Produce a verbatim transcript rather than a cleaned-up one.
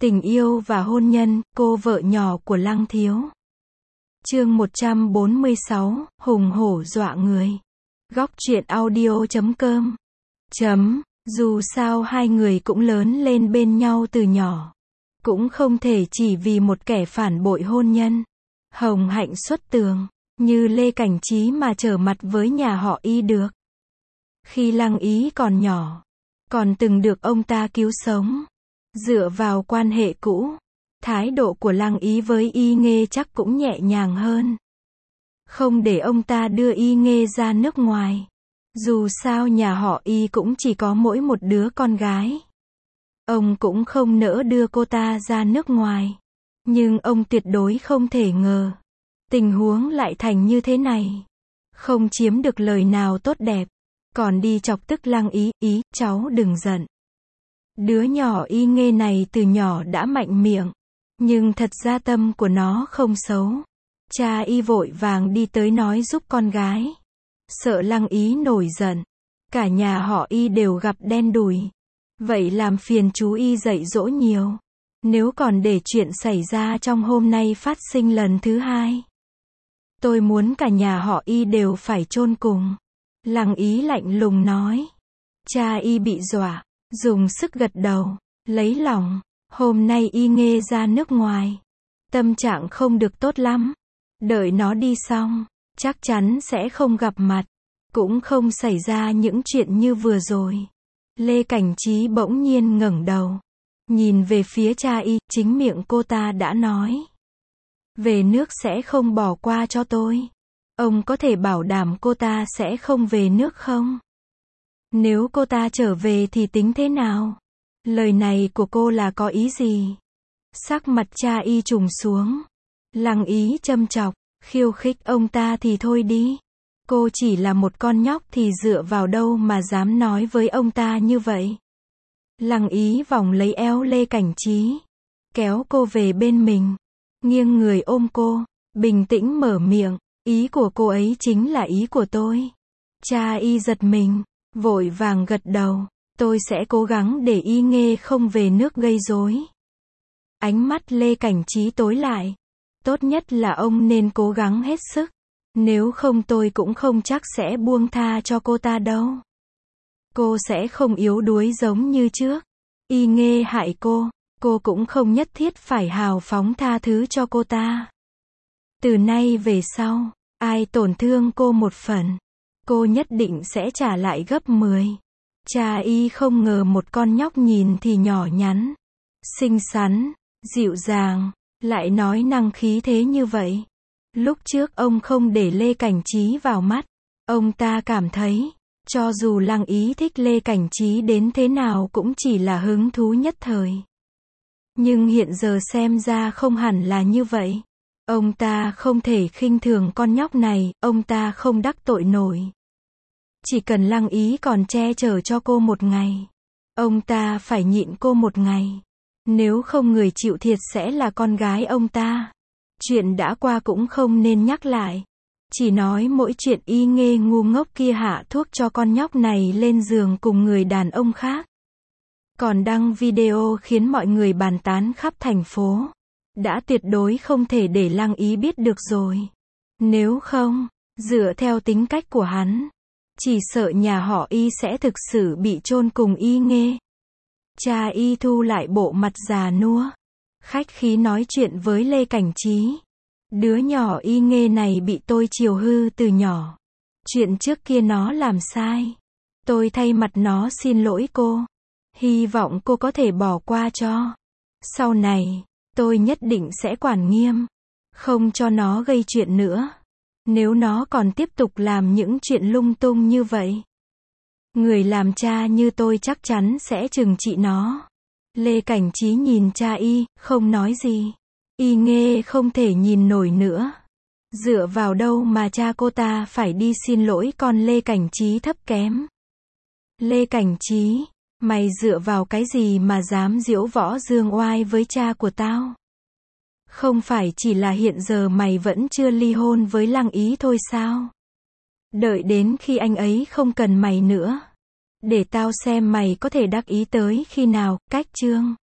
Tình yêu và hôn nhân, cô vợ nhỏ của Lăng Thiếu. Chương một trăm bốn mươi sáu, hùng hổ dọa người. Góc truyện audio chấm com. Chấm, dù sao hai người cũng lớn lên bên nhau từ nhỏ. Cũng không thể chỉ vì một kẻ phản bội hôn nhân, hồng hạnh xuất tường, như Lê Cảnh Trí mà trở mặt với nhà họ Y được. Khi Lăng Ý còn nhỏ, còn từng được ông ta cứu sống. Dựa vào quan hệ cũ, thái độ của Lăng Ý với Y Nghê chắc cũng nhẹ nhàng hơn. Không để ông ta đưa Y Nghê ra nước ngoài. Dù sao nhà họ Y cũng chỉ có mỗi một đứa con gái. Ông cũng không nỡ đưa cô ta ra nước ngoài. Nhưng ông tuyệt đối không thể ngờ tình huống lại thành như thế này. Không chiếm được lời nào tốt đẹp, còn đi chọc tức Lăng Ý. Ý, cháu đừng giận. Đứa nhỏ Y Nghê này từ nhỏ đã mạnh miệng, nhưng thật ra tâm của nó không xấu. Cha Y vội vàng đi tới nói giúp con gái. Sợ Lăng Ý nổi giận. Cả nhà họ Y đều gặp đen đủi. Vậy làm phiền chú Y dạy dỗ nhiều. Nếu còn để chuyện xảy ra trong hôm nay phát sinh lần thứ hai, tôi muốn cả nhà họ Y đều phải chôn cùng. Lăng Ý lạnh lùng nói. Cha Y bị dọa, dùng sức gật đầu, lấy lòng. Hôm nay Y Nghê ra nước ngoài, tâm trạng không được tốt lắm. Đợi nó đi xong, chắc chắn sẽ không gặp mặt, cũng không xảy ra những chuyện như vừa rồi. Lê Cảnh Trí bỗng nhiên ngẩng đầu, nhìn về phía cha Y, chính miệng cô ta đã nói. Về nước sẽ không bỏ qua cho tôi. Ông có thể bảo đảm cô ta sẽ không về nước không? Nếu cô ta trở về thì tính thế nào? Lời này của cô là có ý gì? Sắc mặt cha Y trùng xuống. Lăng Ý châm chọc, khiêu khích ông ta thì thôi đi. Cô chỉ là một con nhóc thì dựa vào đâu mà dám nói với ông ta như vậy? Lăng Ý vòng lấy eo Lê Cảnh Trí, kéo cô về bên mình, nghiêng người ôm cô, bình tĩnh mở miệng. Ý của cô ấy chính là ý của tôi. Cha Y giật mình, vội vàng gật đầu. Tôi sẽ cố gắng để Y Nghê không về nước gây rối. Ánh mắt Lê Cảnh Trí tối lại. Tốt nhất là ông nên cố gắng hết sức. Nếu không tôi cũng không chắc sẽ buông tha cho cô ta đâu. Cô sẽ không yếu đuối giống như trước. Y Nghê hại cô, cô cũng không nhất thiết phải hào phóng tha thứ cho cô ta. Từ nay về sau, ai tổn thương cô một phần, cô nhất định sẽ trả lại gấp mười. Cha Y không ngờ một con nhóc nhìn thì nhỏ nhắn, xinh xắn, dịu dàng, lại nói năng khí thế như vậy. Lúc trước ông không để Lê Cảnh Trí vào mắt. Ông ta cảm thấy, cho dù Lăng Ý thích Lê Cảnh Trí đến thế nào cũng chỉ là hứng thú nhất thời. Nhưng hiện giờ xem ra không hẳn là như vậy. Ông ta không thể khinh thường con nhóc này, ông ta không đắc tội nổi. Chỉ cần Lăng Ý còn che chở cho cô một ngày, ông ta phải nhịn cô một ngày. Nếu không người chịu thiệt sẽ là con gái ông ta. Chuyện đã qua cũng không nên nhắc lại. Chỉ nói mỗi chuyện Y Nghê ngu ngốc kia hạ thuốc cho con nhóc này lên giường cùng người đàn ông khác. Còn đăng video khiến mọi người bàn tán khắp thành phố. Đã tuyệt đối không thể để Lăng Ý biết được rồi. Nếu không, dựa theo tính cách của hắn, chỉ sợ nhà họ Y sẽ thực sự bị chôn cùng Y Nghê. Cha Y thu lại bộ mặt già nua, khách khí nói chuyện với Lê Cảnh Trí. Đứa nhỏ Y Nghê này bị tôi chiều hư từ nhỏ. Chuyện trước kia nó làm sai. Tôi thay mặt nó xin lỗi cô. Hy vọng cô có thể bỏ qua cho. Sau này, tôi nhất định sẽ quản nghiêm, không cho nó gây chuyện nữa. Nếu nó còn tiếp tục làm những chuyện lung tung như vậy, người làm cha như tôi chắc chắn sẽ trừng trị nó. Lê Cảnh Trí nhìn cha Y, không nói gì. Y Nghê không thể nhìn nổi nữa. Dựa vào đâu mà cha cô ta phải đi xin lỗi con Lê Cảnh Trí thấp kém? Lê Cảnh Trí, mày dựa vào cái gì mà dám diễu võ dương oai với cha của tao? Không phải chỉ là hiện giờ mày vẫn chưa ly hôn với Lăng Ý thôi sao? Đợi đến khi anh ấy không cần mày nữa, để tao xem mày có thể đắc ý tới khi nào. Cách chương